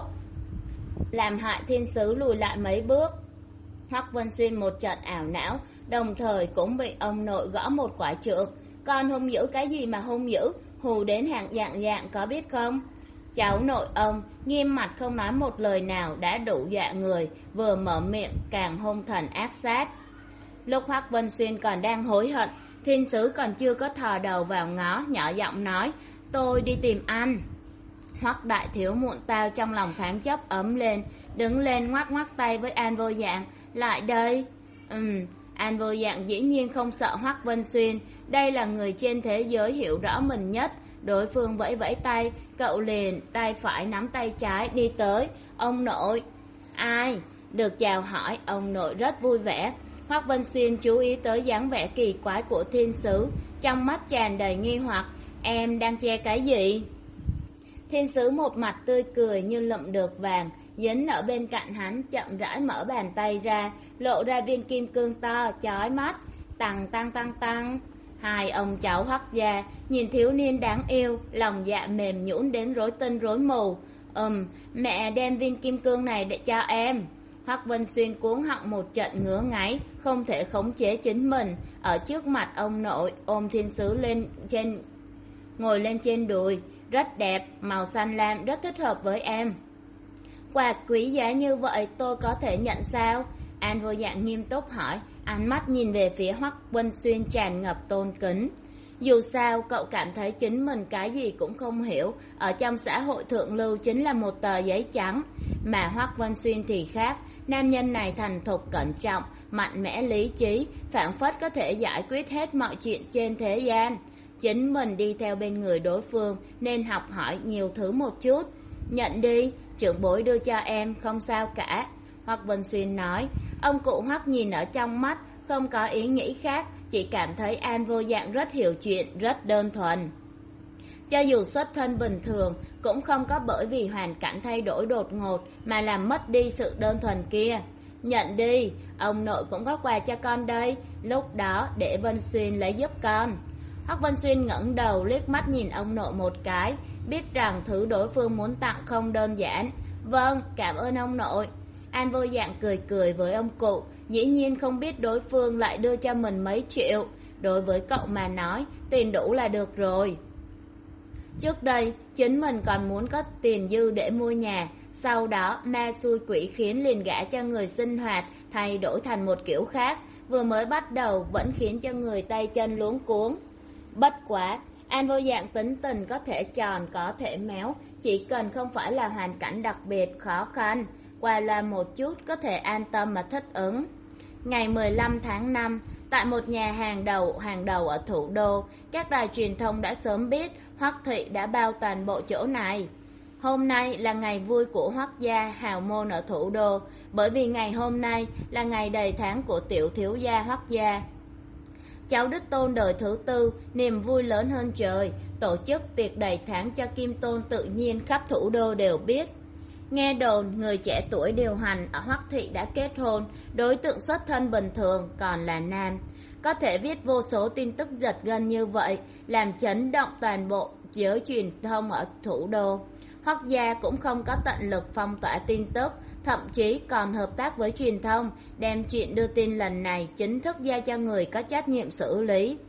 làm hại thiên sứ lùi lại mấy bước. Hoắc Vân Xuyên một trận ảo não, đồng thời cũng bị ông nội gõ một quả trượng. Con hung dữ cái gì mà hung dữ, hù đến hàng dạng dạng có biết không? Cháu nội ông nghiêm mặt không nói một lời nào đã đủ dọa người, vừa mở miệng càng hung thần ác sát. Lúc Hoắc Vân Xuyên còn đang hối hận, thiên sứ còn chưa có thò đầu vào ngó, nhỏ giọng nói, tôi đi tìm anh. Hoắc đại thiếu muộn tao trong lòng thoáng chốc ấm lên, đứng lên ngoắc ngoắc tay với An Vô Dạng, lại đây. Ừm, An Vô Dạng dĩ nhiên không sợ Hoắc Vân Xuyên, đây là người trên thế giới hiểu rõ mình nhất. Đối phương vẫy vẫy tay, cậu liền tay phải nắm tay trái đi tới. Ông nội. Ai? Được chào hỏi, ông nội rất vui vẻ. Hoắc Vân Xuyên chú ý tới dáng vẻ kỳ quái của thiên sứ, trong mắt tràn đầy nghi hoặc. Em đang che cái gì? Thiên sứ một mặt tươi cười như lụm được vàng, dính ở bên cạnh hắn, chậm rãi mở bàn tay ra, lộ ra viên kim cương to chói mắt. Tăng tăng tăng tăng. Hai ông cháu Hoắc gia nhìn thiếu niên đáng yêu, lòng dạ mềm nhũn đến rối tinh rối mù. Ừm, mẹ đem viên kim cương này để cho em. Hoắc Vân Xuyên cuống họng một trận ngứa ngáy, không thể khống chế chính mình, ở trước mặt ông nội ôm thiên sứ lên trên, ngồi lên trên đùi. Rất đẹp, màu xanh lam rất thích hợp với em. Quà quý giá như vậy tôi có thể nhận sao? An Vô Dạng nghiêm túc hỏi, ánh mắt nhìn về phía Hoắc Vân Xuyên tràn ngập tôn kính. Dù sao cậu cảm thấy chính mình cái gì cũng không hiểu, ở trong xã hội thượng lưu chính là một tờ giấy trắng. Mà Hoắc Vân Xuyên thì khác, nam nhân này thành thục cẩn trọng, mạnh mẽ lý trí, phảng phất có thể giải quyết hết mọi chuyện trên thế gian. Chính mình đi theo bên người đối phương nên học hỏi nhiều thứ một chút. Nhận đi, trưởng bối đưa cho em, không sao cả. Hoắc Vân Xuyên nói. Ông cụ Hoắc nhìn ở trong mắt, không có ý nghĩ khác, chỉ cảm thấy An Vô Dạng rất hiểu chuyện, rất đơn thuần. Cho dù xuất thân bình thường, cũng không có bởi vì hoàn cảnh thay đổi đột ngột mà làm mất đi sự đơn thuần kia. Nhận đi, ông nội cũng có quà cho con đây, lúc đó để Vân Xuyên lấy giúp con. Hoắc Vân Xuyên ngẩng đầu liếc mắt nhìn ông nội một cái, biết rằng thứ đối phương muốn tặng không đơn giản. Vâng, cảm ơn ông nội. An Vô Dạng cười cười với ông cụ, dĩ nhiên không biết đối phương lại đưa cho mình mấy triệu. Đối với cậu mà nói, tiền đủ là được rồi. Trước đây, chính mình còn muốn có tiền dư để mua nhà, sau đó ma xui quỷ khiến liền gả cho người sinh hoạt, thay đổi thành một kiểu khác, vừa mới bắt đầu vẫn khiến cho người tay chân luống cuống. Bất quá, An Vô Dạng tính tình có thể tròn có thể méo, chỉ cần không phải là hoàn cảnh đặc biệt khó khăn, qua loa một chút có thể an tâm mà thích ứng. Ngày mười lăm tháng năm, tại một nhà hàng đầu hàng đầu ở thủ đô, các đài truyền thông đã sớm biết Hoắc thị đã bao toàn bộ chỗ này. Hôm nay là ngày vui của Hoắc gia hào môn ở thủ đô, bởi vì ngày hôm nay là ngày đầy tháng của tiểu thiếu gia Hoắc gia. Cháu đích tôn đời thứ tư, niềm vui lớn hơn trời, tổ chức tiệc đầy tháng cho Kim Tôn tự nhiên khắp thủ đô đều biết. Nghe đồn người trẻ tuổi điều hành ở Hoắc thị đã kết hôn, đối tượng xuất thân bình thường còn là nam. Có thể viết vô số tin tức giật gân như vậy, làm chấn động toàn bộ giới truyền thông ở thủ đô. Hoắc gia cũng không có tận lực phong tỏa tin tức, thậm chí còn hợp tác với truyền thông, đem chuyện đưa tin lần này chính thức giao cho người có trách nhiệm xử lý.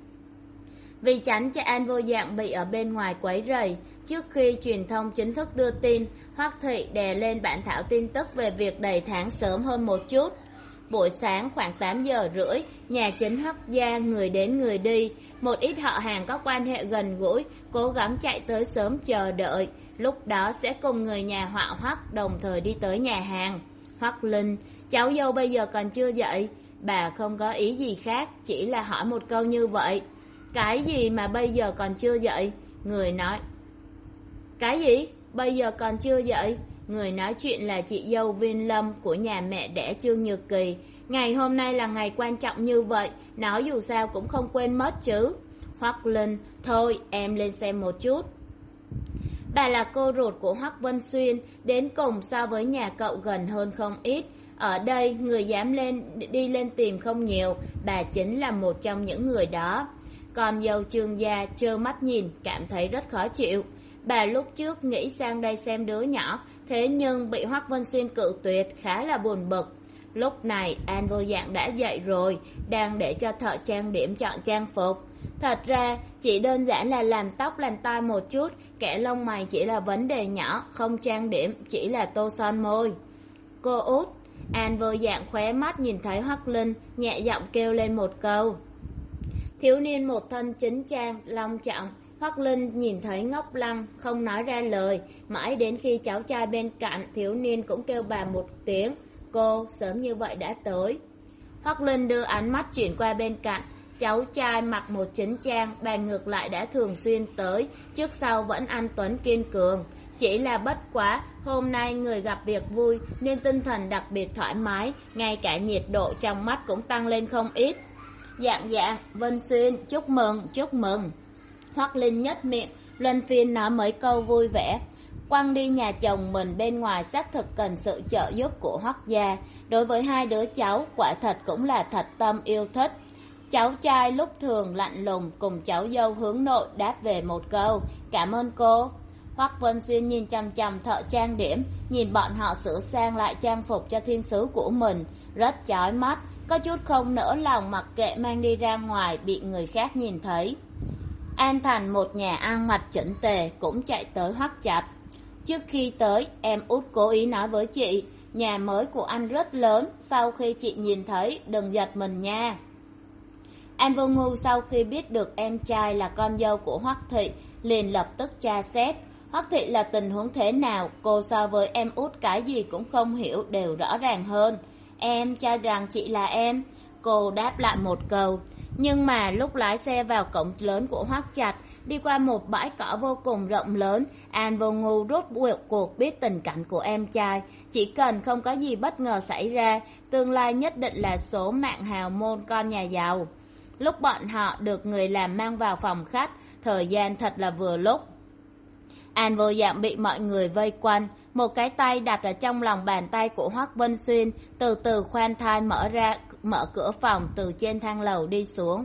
Vì tránh cho An Vô Dạng bị ở bên ngoài quấy rầy, trước khi truyền thông chính thức đưa tin, Hoắc thị đè lên bản thảo tin tức về việc đầy tháng sớm hơn một chút. Buổi sáng khoảng tám giờ rưỡi, nhà chính Hoắc gia người đến người đi, một ít họ hàng có quan hệ gần gũi, cố gắng chạy tới sớm chờ đợi, lúc đó sẽ cùng người nhà họ Hoắc đồng thời đi tới nhà hàng. Hoắc Linh, cháu dâu bây giờ còn chưa dậy. Bà không có ý gì khác, chỉ là hỏi một câu như vậy. Cái gì mà bây giờ còn chưa dậy? Người nói. Cái gì? Bây giờ còn chưa dậy? Người nói chuyện là chị dâu Viên Lâm của nhà mẹ đẻ Trương Nhược Kỳ. Ngày hôm nay là ngày quan trọng như vậy, nói dù sao cũng không quên mất chứ. Hoắc Linh, thôi em lên xem một chút. Bà là cô ruột của Hoắc Vân Xuyên, đến cùng so với nhà cậu gần hơn không ít. Ở đây người dám lên đi lên tìm không nhiều, bà chính là một trong những người đó. Con dâu Trương gia trơ mắt nhìn, cảm thấy rất khó chịu. Bà lúc trước nghĩ sang đây xem đứa nhỏ, thế nhưng bị Hoắc Vân Xuyên cự tuyệt, khá là buồn bực. Lúc này An Vô Dạng đã dậy rồi, đang để cho thợ trang điểm chọn trang phục. Thật ra chỉ đơn giản là làm tóc làm tai một chút, kẻ lông mày chỉ là vấn đề nhỏ, không trang điểm, chỉ là tô son môi. Cô út. An Vô Dạng khóe mắt nhìn thấy Hoắc Linh, nhẹ giọng kêu lên một câu. Thiếu niên một thân chính trang, long trọng. Hoắc Linh nhìn thấy ngốc lăng, không nói ra lời, mãi đến khi cháu trai bên cạnh thiếu niên cũng kêu bà một tiếng. Cô, sớm như vậy đã tới. Hoắc Linh đưa ánh mắt chuyển qua bên cạnh, cháu trai mặc một chính trang, bà ngược lại đã thường xuyên tới, trước sau vẫn anh tuấn kiên cường. Chỉ là bất quá, hôm nay người gặp việc vui nên tinh thần đặc biệt thoải mái, ngay cả nhiệt độ trong mắt cũng tăng lên không ít. Dạng dạng, Vân Xuyên, chúc mừng, chúc mừng. Hoắc Linh nhất miệng, luân phiên nói mấy câu vui vẻ. Quăng đi nhà chồng mình bên ngoài xác thực cần sự trợ giúp của Hoắc gia. Đối với hai đứa cháu, quả thật cũng là thật tâm yêu thích. Cháu trai lúc thường lạnh lùng cùng cháu dâu hướng nội đáp về một câu, cảm ơn cô. Hoắc Vân Xuyên nhìn chằm chằm thợ trang điểm, nhìn bọn họ sửa sang lại trang phục cho thiên sứ của mình, rất chói mắt, có chút không nỡ lòng mặc kệ mang đi ra ngoài bị người khác nhìn thấy. An Thành một nhà ăn mặc chỉnh tề cũng chạy tới Hoắc Trạch. Trước khi tới, em út cố ý nói với chị, nhà mới của anh rất lớn, sau khi chị nhìn thấy đừng giật mình nha. An Vô Ngu sau khi biết được em trai là con dâu của Hoắc Thị, liền lập tức tra xét. Hoắc Thị là tình huống thế nào, cô so với em út cái gì cũng không hiểu đều rõ ràng hơn. Em cho rằng chị là em. Cô đáp lại một câu. Nhưng mà lúc lái xe vào cổng lớn của Hoắc Trạch, đi qua một bãi cỏ vô cùng rộng lớn, An Vô Ngu rốt cuộc biết tình cảnh của em trai. Chỉ cần không có gì bất ngờ xảy ra, tương lai nhất định là số mạng hào môn con nhà giàu. Lúc bọn họ được người làm mang vào phòng khách, thời gian thật là vừa lúc. An Vô Dạng bị mọi người vây quanh, một cái tay đặt ở trong lòng bàn tay của Hoắc Vân Xuyên, từ từ khoan thai mở ra mở cửa phòng từ trên thang lầu đi xuống.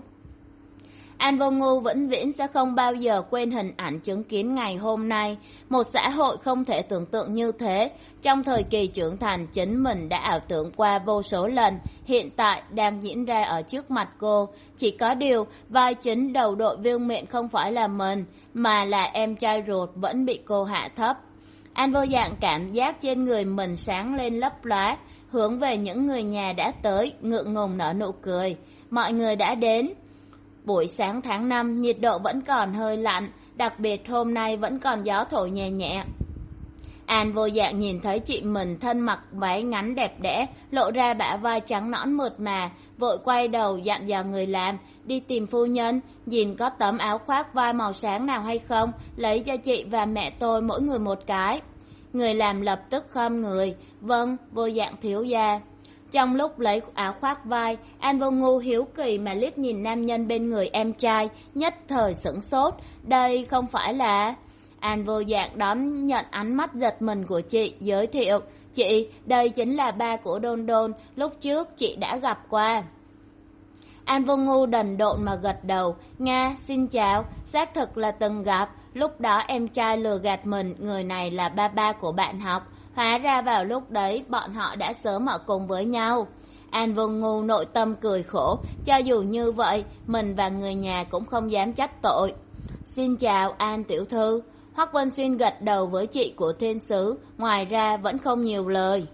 An Vô Ngu vĩnh viễn sẽ không bao giờ quên hình ảnh chứng kiến ngày hôm nay, một xã hội không thể tưởng tượng như thế. Trong thời kỳ trưởng thành, chính mình đã ảo tưởng qua vô số lần, hiện tại đang diễn ra ở trước mặt cô. Chỉ có điều, vai chính đầu đội vương miện không phải là mình, mà là em trai ruột vẫn bị cô hạ thấp. An Vô Dạng cảm giác trên người mình sáng lên lấp lóa, hướng về những người nhà đã tới, ngượng ngùng nở nụ cười. Mọi người đã đến. Buổi sáng tháng năm, nhiệt độ vẫn còn hơi lạnh, đặc biệt hôm nay vẫn còn gió thổi nhẹ nhẹ. An Vô Dạng nhìn thấy chị mình thân mặc váy ngắn đẹp đẽ, lộ ra bả vai trắng nõn mượt mà, vội quay đầu dặn dò người làm, đi tìm phu nhân, nhìn có tấm áo khoác vai màu sáng nào hay không, lấy cho chị và mẹ tôi mỗi người một cái. Người làm lập tức khom người, vâng, Vô Dạng thiếu gia. Trong lúc lấy áo khoác vai, An Vô Ngu hiếu kỳ mà liếc nhìn nam nhân bên người em trai, nhất thời sửng sốt, đây không phải là... An Vô Dạng đón nhận ánh mắt giật mình của chị, giới thiệu, chị, đây chính là ba của Đôn Đôn, lúc trước chị đã gặp qua. An Vô Ngu đần độn mà gật đầu, Nga, xin chào, xác thực là từng gặp, lúc đó em trai lừa gạt mình, người này là ba ba của bạn học. Hóa ra vào lúc đấy bọn họ đã sớm ở cùng với nhau. An Vô Ngu nội tâm cười khổ, cho dù như vậy, mình và người nhà cũng không dám trách tội. Xin chào An tiểu thư. Hoắc Vân Xuyên gật đầu với chị của thiên sứ, ngoài ra vẫn không nhiều lời.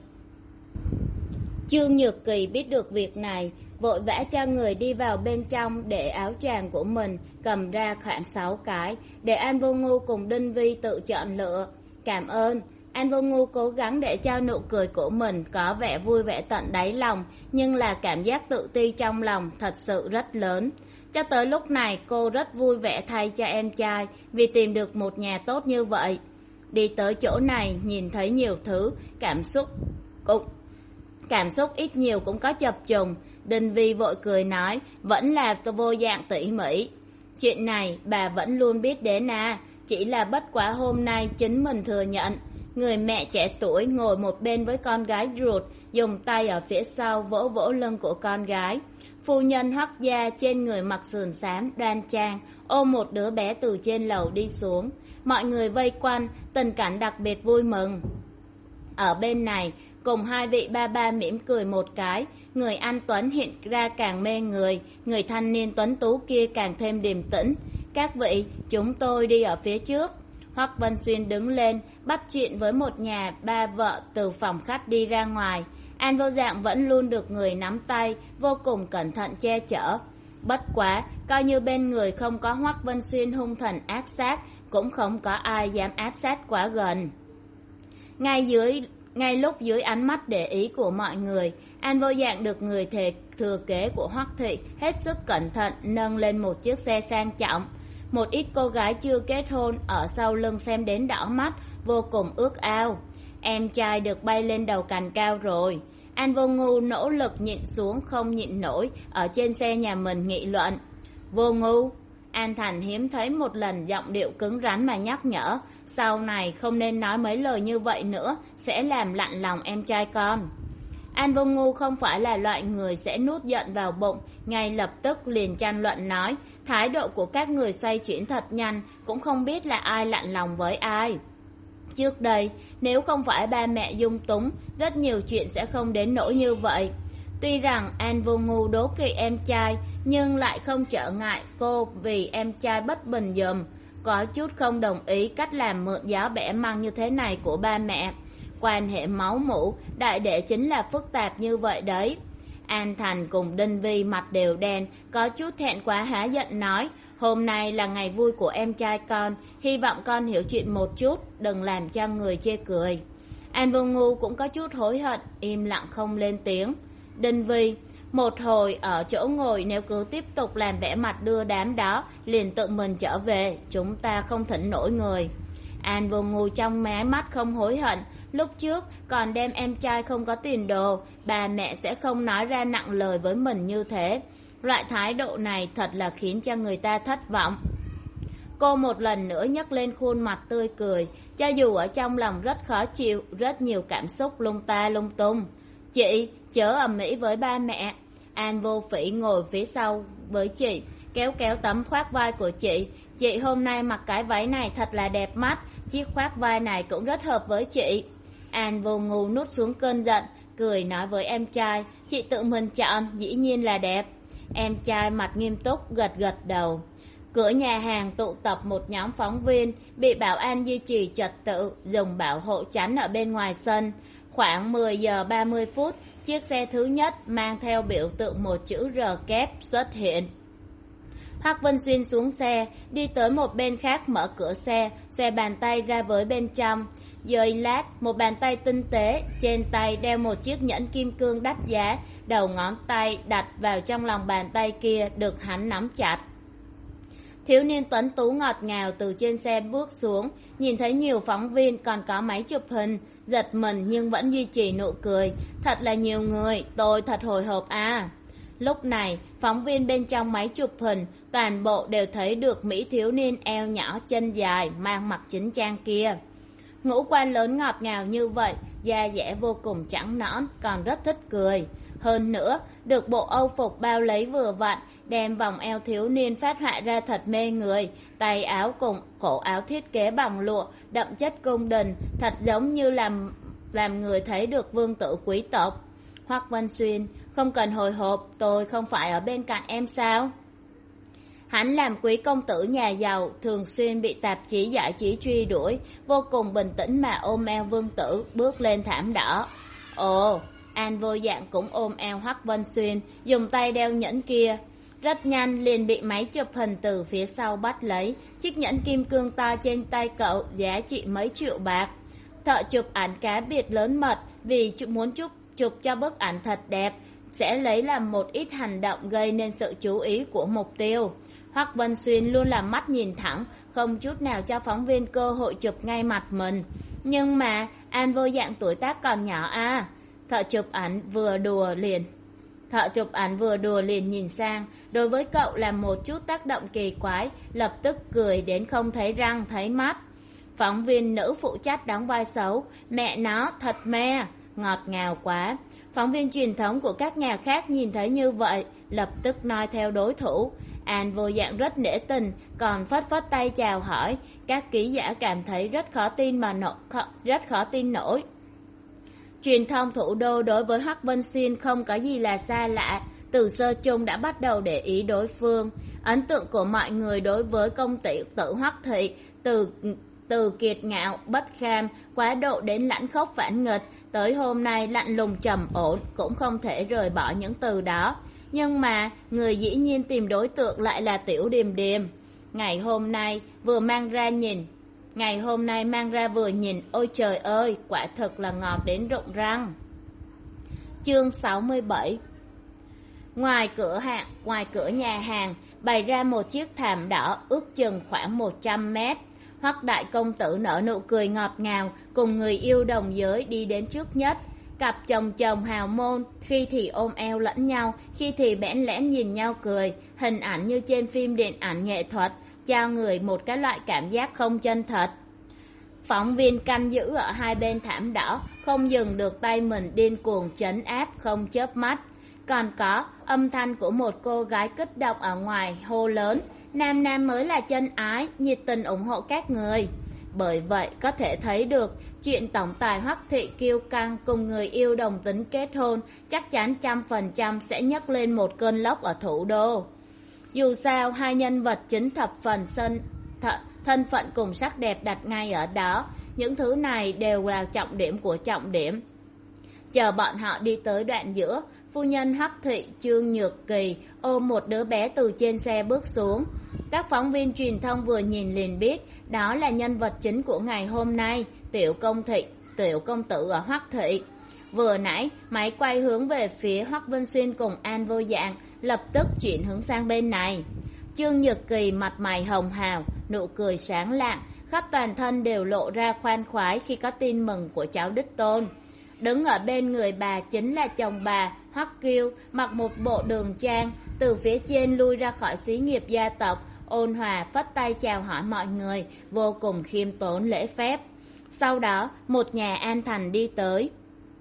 Trương Nhược Kỳ biết được việc này, vội vã cho người đi vào bên trong để áo choàng của mình cầm ra khoảng sáu cái, để An Vô Ngu cùng Đinh Vi tự chọn lựa. Cảm ơn. An Vô Ngu cố gắng để cho nụ cười của mình có vẻ vui vẻ tận đáy lòng, nhưng là cảm giác tự ti trong lòng thật sự rất lớn. Cho tới lúc này cô rất vui vẻ thay cho em trai vì tìm được một nhà tốt như vậy. Đi tới chỗ này nhìn thấy nhiều thứ, cảm xúc cũng cảm xúc ít nhiều cũng có chập trùng. Đinh Vi vội cười nói, vẫn là Vô Dạng tỉ mỉ. Chuyện này bà vẫn luôn biết đến à, chỉ là bất quá hôm nay chính mình thừa nhận. Người mẹ trẻ tuổi ngồi một bên với con gái ruột, dùng tay ở phía sau vỗ vỗ lưng của con gái. Phu nhân Hoắc gia trên người mặc sườn xám đoan trang, ôm một đứa bé từ trên lầu đi xuống. Mọi người vây quanh, tình cảnh đặc biệt vui mừng. Ở bên này, cùng hai vị ba ba mỉm cười một cái, người anh Tuấn hiện ra càng mê người, người thanh niên tuấn tú kia càng thêm điềm tĩnh. Các vị, chúng tôi đi ở phía trước. Hoắc Vân Xuyên đứng lên, bắt chuyện với một nhà ba vợ từ phòng khách đi ra ngoài. An Vô Dạng vẫn luôn được người nắm tay, vô cùng cẩn thận che chở. Bất quá, coi như bên người không có Hoắc Vân Xuyên hung thần ác sát, cũng không có ai dám áp sát quá gần. Ngay dưới ngay lúc dưới ánh mắt để ý của mọi người, An Vô Dạng được người thề thừa kế của Hoắc thị hết sức cẩn thận nâng lên một chiếc xe sang trọng. Một ít cô gái chưa kết hôn ở sau lưng xem đến đỏ mắt, vô cùng ước ao. Em trai được bay lên đầu cành cao rồi. An Vô Ngu nỗ lực nhịn xuống không nhịn nổi, ở trên xe nhà mình nghị luận. Vô Ngu, An Thành hiếm thấy một lần giọng điệu cứng rắn mà nhắc nhở, sau này không nên nói mấy lời như vậy nữa, sẽ làm lạnh lòng em trai con. An Vô Ngu không phải là loại người sẽ nuốt giận vào bụng, ngay lập tức liền tranh luận nói, thái độ của các người xoay chuyển thật nhanh, cũng không biết là ai lạnh lòng với ai. Trước đây, nếu không phải ba mẹ dung túng, rất nhiều chuyện sẽ không đến nỗi như vậy. Tuy rằng An Vô Ngu đố kỵ em trai, nhưng lại không trở ngại cô vì em trai bất bình dùm. Có chút không đồng ý cách làm mượn gió bẻ măng như thế này của ba mẹ. Quan hệ máu mủ, đại đệ chính là phức tạp như vậy đấy. An Thành cùng Đinh Vi mặt đều đen, có chút thẹn quá há giận nói, hôm nay là ngày vui của em trai con, hy vọng con hiểu chuyện một chút, đừng làm cho người chê cười. An Vô Ngu cũng có chút hối hận, im lặng không lên tiếng. Đinh Vi, một hồi ở chỗ ngồi, nếu cứ tiếp tục làm vẻ mặt đưa đám đó, liền tự mình trở về, chúng ta không thỉnh nổi người. An Vô Ngu trong mé mắt không hối hận, lúc trước còn đem em trai không có tiền đồ, bà mẹ sẽ không nói ra nặng lời với mình như thế. Loại thái độ này thật là khiến cho người ta thất vọng. Cô một lần nữa nhấc lên khuôn mặt tươi cười, cho dù ở trong lòng rất khó chịu, rất nhiều cảm xúc lung ta lung tung. Chị, chớ ầm ĩ với ba mẹ. An Vô Phỉ ngồi phía sau với chị, kéo kéo tấm khoác vai của chị. Chị hôm nay mặc cái váy này thật là đẹp mắt, chiếc khoác vai này cũng rất hợp với chị. An Vô Ngu nuốt xuống cơn giận, cười nói với em trai, chị tự mình chọn, dĩ nhiên là đẹp. Em trai mặt nghiêm túc gật gật đầu. Cửa nhà hàng tụ tập một nhóm phóng viên, bị bảo an duy trì trật tự, dùng bảo hộ chắn ở bên ngoài sân. Khoảng mười giờ ba mươi phút, chiếc xe thứ nhất mang theo biểu tượng một chữ R kép xuất hiện. Hoắc Vân Xuyên xuống xe, đi tới một bên khác mở cửa xe, xòe bàn tay ra với bên trong. Giây lát, một bàn tay tinh tế, trên tay đeo một chiếc nhẫn kim cương đắt giá, đầu ngón tay đặt vào trong lòng bàn tay kia được hắn nắm chặt. Thiếu niên tuấn tú ngọt ngào từ trên xe bước xuống, nhìn thấy nhiều phóng viên còn có máy chụp hình, giật mình nhưng vẫn duy trì nụ cười. Thật là nhiều người, tôi thật hồi hộp à. Lúc này, phóng viên bên trong máy chụp hình, toàn bộ đều thấy được mỹ thiếu niên eo nhỏ chân dài, mang mặc chính trang kia. Ngũ quan lớn ngọt ngào như vậy, da dẻ vô cùng trắng nõn, còn rất thích cười. Hơn nữa, được bộ âu phục bao lấy vừa vặn, đem vòng eo thiếu niên phát họa ra thật mê người. Tay áo cùng cổ áo thiết kế bằng lụa, đậm chất cung đình, thật giống như làm, làm người thấy được vương tử quý tộc. Hoắc Vân Xuyên, không cần hồi hộp, tôi không phải ở bên cạnh em sao? Hắn làm quý công tử nhà giàu, thường xuyên bị tạp chí giải trí truy đuổi, vô cùng bình tĩnh mà ôm eo vương tử, bước lên thảm đỏ. Ồ, An Vô Dạng cũng ôm eo Hoắc Vân Xuyên, dùng tay đeo nhẫn kia. Rất nhanh liền bị máy chụp hình từ phía sau bắt lấy, chiếc nhẫn kim cương to trên tay cậu giá trị mấy triệu bạc. Thợ chụp ảnh cá biệt lớn mật vì muốn chụp, chụp cho bức ảnh thật đẹp, sẽ lấy làm một ít hành động gây nên sự chú ý của mục tiêu. Hoắc Vân Xuyên luôn làm mắt nhìn thẳng, không chút nào cho phóng viên cơ hội chụp ngay mặt mình. Nhưng mà An Vô Dạng tuổi tác còn nhỏ à. Thợ chụp ảnh vừa đùa liền Thợ chụp ảnh vừa đùa liền nhìn sang, đối với cậu là một chút tác động kỳ quái, lập tức cười đến không thấy răng thấy mắt. Phóng viên nữ phụ trách đóng vai xấu. Mẹ nó thật me, ngọt ngào quá. Phóng viên truyền thống của các nhà khác nhìn thấy như vậy, lập tức nói theo đối thủ. An vô dạng rất nể tình, còn phất phất tay chào hỏi. Các ký giả cảm thấy rất khó tin mà nổ, khó, rất khó tin nổi. Truyền thông thủ đô đối với Hoắc Vân Xuyên không có gì là xa lạ, từ sơ chung đã bắt đầu để ý đối phương. Ấn tượng của mọi người đối với công tử tử Hoắc Thị từ từ kiệt ngạo, bất kham, quá độ đến lãnh khốc phản nghịch, tới hôm nay lạnh lùng trầm ổn, cũng không thể rời bỏ những từ đó. Nhưng mà người dĩ nhiên tìm đối tượng lại là Tiểu Điềm Điềm. Ngày hôm nay vừa mang ra nhìn, ngày hôm nay mang ra vừa nhìn, ôi trời ơi, quả thực là ngọt đến rụng răng. Chương sáu mươi bảy. Ngoài cửa hàng, ngoài cửa nhà hàng bày ra một chiếc thảm đỏ ước chừng khoảng một trăm mét. Hoắc đại công tử nở nụ cười ngọt ngào, cùng người yêu đồng giới đi đến trước nhất. Cặp chồng chồng hào môn, khi thì ôm eo lẫn nhau, khi thì bẽn lẽn nhìn nhau cười, hình ảnh như trên phim điện ảnh nghệ thuật, cho người một cái loại cảm giác không chân thật. Phóng viên canh giữ ở hai bên thảm đỏ, không dừng được tay mình điên cuồng trấn áp, không chớp mắt. Còn có âm thanh của một cô gái kích động ở ngoài hô lớn, nam nam mới là chân ái, nhiệt tình ủng hộ các người. Bởi vậy có thể thấy được chuyện tổng tài Hoắc Thị kiêu căng cùng người yêu đồng tính kết hôn chắc chắn trăm phần trăm sẽ nhấc lên một cơn lốc ở thủ đô. Dù sao hai nhân vật chính thập phần sân th thân phận cùng sắc đẹp đặt ngay ở đó, những thứ này đều là trọng điểm của trọng điểm. Chờ bọn họ đi tới đoạn giữa, phu nhân Hoắc Thị Trương Nhược Kỳ ôm một đứa bé từ trên xe bước xuống. Các phóng viên truyền thông vừa nhìn liền biết đó là nhân vật chính của ngày hôm nay, tiểu công thị, tiểu công tử ở Hoắc Thị. Vừa nãy máy quay hướng về phía Hoắc Vân Xuyên cùng An vô dạng, lập tức chuyển hướng sang bên này. Trương Nhược Kỳ mặt mày hồng hào, nụ cười sáng lạng, khắp toàn thân đều lộ ra khoan khoái khi có tin mừng của cháu đích tôn. Đứng ở bên người bà chính là chồng bà, Hoắc Kiêu, mặc một bộ đường trang, từ phía trên lui ra khỏi xí nghiệp gia tộc, ôn hòa phất tay chào hỏi mọi người, vô cùng khiêm tốn lễ phép. Sau đó, một nhà An Thành đi tới.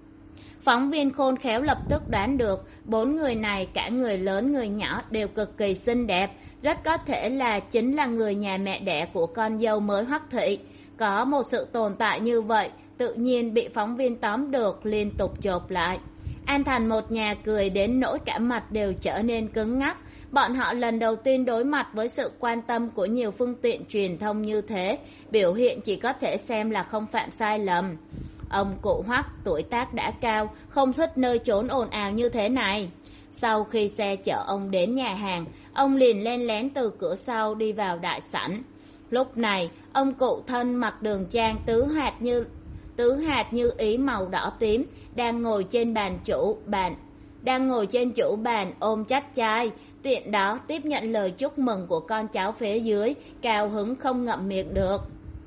Phóng viên khôn khéo lập tức đoán được, bốn người này cả người lớn người nhỏ đều cực kỳ xinh đẹp, rất có thể là chính là người nhà mẹ đẻ của con dâu mới Hoắc Thị. Có một sự tồn tại như vậy, tự nhiên bị phóng viên tóm được, liên tục chộp lại. An Thành một nhà cười đến nỗi cả mặt đều trở nên cứng ngắc. Bọn họ lần đầu tiên đối mặt với sự quan tâm của nhiều phương tiện truyền thông như thế, biểu hiện chỉ có thể xem là không phạm sai lầm. Ông cụ Hoắc tuổi tác đã cao, không thích nơi trốn ồn ào như thế này. Sau khi xe chở ông đến nhà hàng, ông liền len lén từ cửa sau đi vào đại sảnh. Lúc này, ông cụ thân mặc đường trang tứ hạt như tứ hạt như ý màu đỏ tím, đang ngồi trên bàn chủ bàn, đang ngồi trên chủ bàn ôm chắt chai, tiện đó tiếp nhận lời chúc mừng của con cháu phía dưới, cao hứng không ngậm miệng được.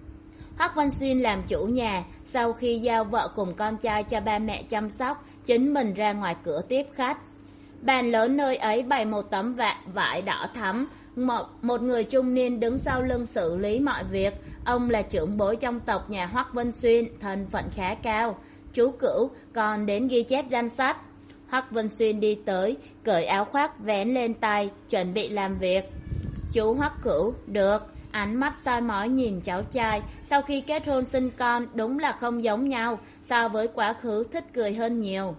Hoắc Văn Xuyên làm chủ nhà, sau khi giao vợ cùng con trai cho ba mẹ chăm sóc, chính mình ra ngoài cửa tiếp khách. Bàn lớn nơi ấy bày một tấm vải, vải đỏ thắm, một, một người trung niên đứng sau lưng xử lý mọi việc. Ông là trưởng bối trong tộc nhà Hoắc Vân Xuyên, thân phận khá cao. Chú Cửu còn đến ghi chép danh sách. Hoắc Vân Xuyên đi tới, cởi áo khoác vén lên tay, chuẩn bị làm việc. Chú Hoắc Cửu, được. Ánh mắt soi mói nhìn cháu trai, sau khi kết hôn sinh con đúng là không giống nhau, so với quá khứ thích cười hơn nhiều.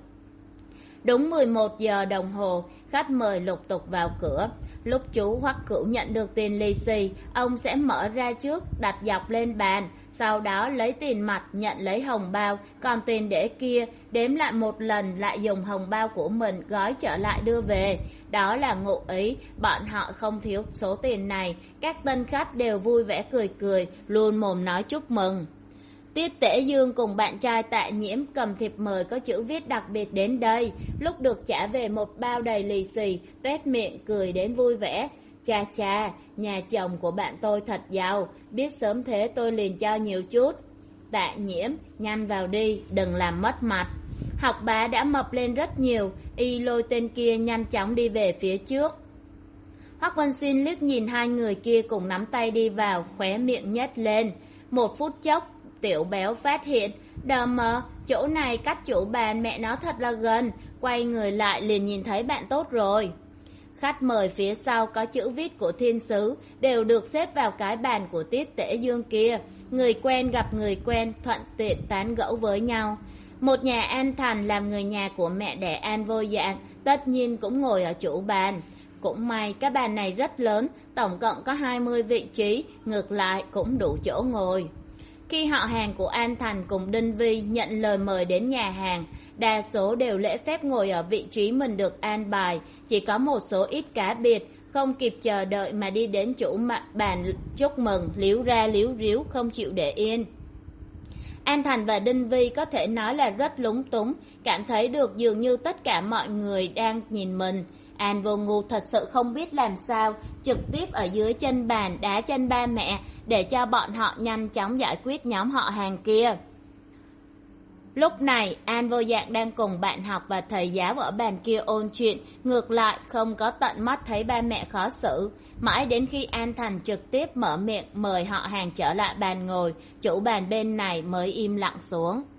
Đúng mười một giờ đồng hồ, khách mời lục tục vào cửa. Lúc chú Hoắc Cửu nhận được tiền lì xì, ông sẽ mở ra trước, đặt dọc lên bàn, sau đó lấy tiền mặt nhận lấy hồng bao, còn tiền để kia đếm lại một lần, lại dùng hồng bao của mình gói trở lại đưa về. Đó là ngụ ý, bọn họ không thiếu số tiền này. Các tân khách đều vui vẻ cười cười, luôn mồm nói chúc mừng. Tiết Tễ Dương cùng bạn trai Tạ Nhiễm cầm thiệp mời có chữ viết đặc biệt đến đây. Lúc được trả về một bao đầy lì xì, tuét miệng cười đến vui vẻ. Cha cha, nhà chồng của bạn tôi thật giàu, biết sớm thế tôi liền cho nhiều chút. Tạ Nhiễm, nhanh vào đi, đừng làm mất mặt. Học bá đã mập lên rất nhiều, y lôi tên kia nhanh chóng đi về phía trước. Hoắc Văn Xuyên liếc nhìn hai người kia cùng nắm tay đi vào, khóe miệng nhếch lên. Một phút chốc Tiểu Béo phát hiện, đờ mờ, chỗ này cách chủ bàn mẹ nó thật là gần. Quay người lại liền nhìn thấy bạn tốt rồi. Khách mời phía sau có chữ viết của thiên sứ đều được xếp vào cái bàn của Tiết Tể Dương kia. Người quen gặp người quen, thuận tiện tán gẫu với nhau. Một nhà An Thành làm người nhà của mẹ đẻ An Vô Dạng tất nhiên cũng ngồi ở chủ bàn. Cũng may cái bàn này rất lớn, tổng cộng có hai mươi vị trí, ngược lại cũng đủ chỗ ngồi. Khi họ hàng của An Thành cùng Đinh Vi nhận lời mời đến nhà hàng, đa số đều lễ phép ngồi ở vị trí mình được an bài, chỉ có một số ít cá biệt không kịp chờ đợi mà đi đến chủ bàn chúc mừng, líu ra líu ríu không chịu để yên. An Thành và Đinh Vi có thể nói là rất lúng túng, cảm thấy được dường như tất cả mọi người đang nhìn mình. An Vô Ngu thật sự không biết làm sao trực tiếp ở dưới chân bàn đá chân ba mẹ để cho bọn họ nhanh chóng giải quyết nhóm họ hàng kia. Lúc này An Vô Dạng đang cùng bạn học và thầy giáo ở bàn kia ôn chuyện, ngược lại không có tận mắt thấy ba mẹ khó xử. Mãi đến khi An Thành trực tiếp mở miệng mời họ hàng trở lại bàn ngồi, chủ bàn bên này mới im lặng xuống.